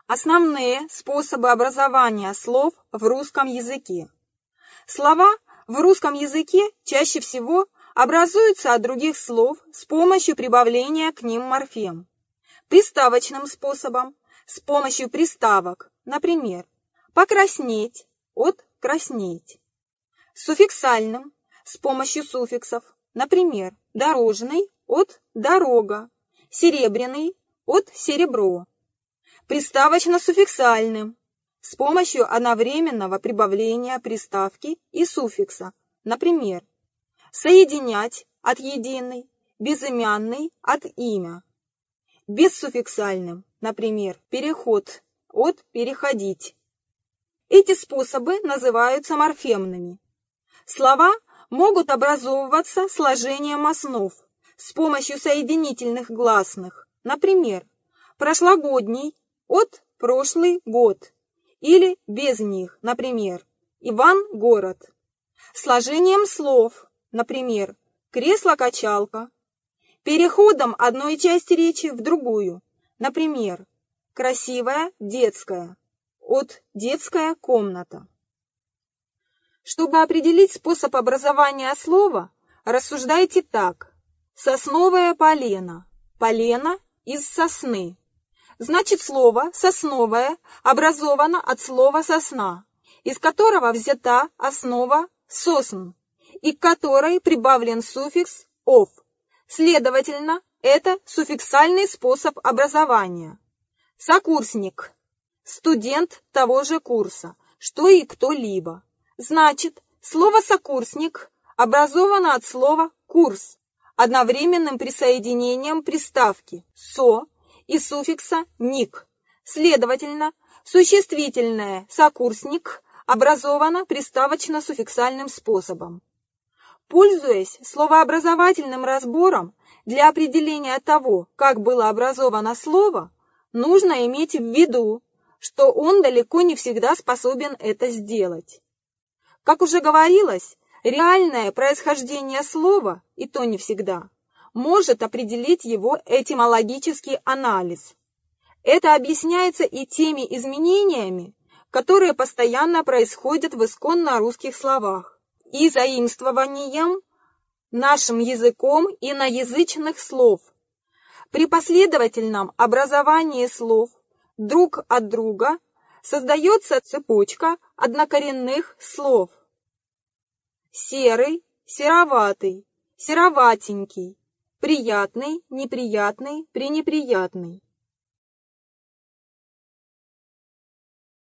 Основные способы образования слов в русском языке. Слова в русском языке чаще всего образуются от других слов с помощью прибавления к ним морфем. Приставочным способом с помощью приставок, например, покраснеть от краснеть. Суффиксальным с помощью суффиксов, например, дорожный от дорога, серебряный от серебро. Приставочно-суффиксальным с помощью одновременного прибавления приставки и суффикса, например, соединять от единый, безымянный от имя. Бессуффиксальным, например, переход от переходить. Эти способы называются морфемными. Слова могут образовываться сложением основ с помощью соединительных гласных, например, прошлогодний от прошлый год или без них, например, Иван-город. Сложением слов, например, кресло-качалка, переходом одной части речи в другую, например, красивая детская от детская комната. Чтобы определить способ образования слова, рассуждайте так. Сосновое полено, полено из сосны. Значит, слово «сосновое» образовано от слова «сосна», из которого взята основа «сосн», и к которой прибавлен суффикс «ов». Следовательно, это суффиксальный способ образования. Сокурсник – студент того же курса, что и кто-либо. Значит, слово «сокурсник» образовано от слова «курс», одновременным присоединением приставки «со» и суффикса «ник». Следовательно, существительное «сокурсник» образовано приставочно-суффиксальным способом. Пользуясь словообразовательным разбором, для определения того, как было образовано слово, нужно иметь в виду, что он далеко не всегда способен это сделать. Как уже говорилось, реальное происхождение слова, и то не всегда, может определить его этимологический анализ. Это объясняется и теми изменениями, которые постоянно происходят в исконно русских словах, и заимствованием нашим языком иноязычных слов. При последовательном образовании слов друг от друга создается цепочка однокоренных слов. Серый, сероватый, сероватенький, приятный, неприятный, пренеприятный.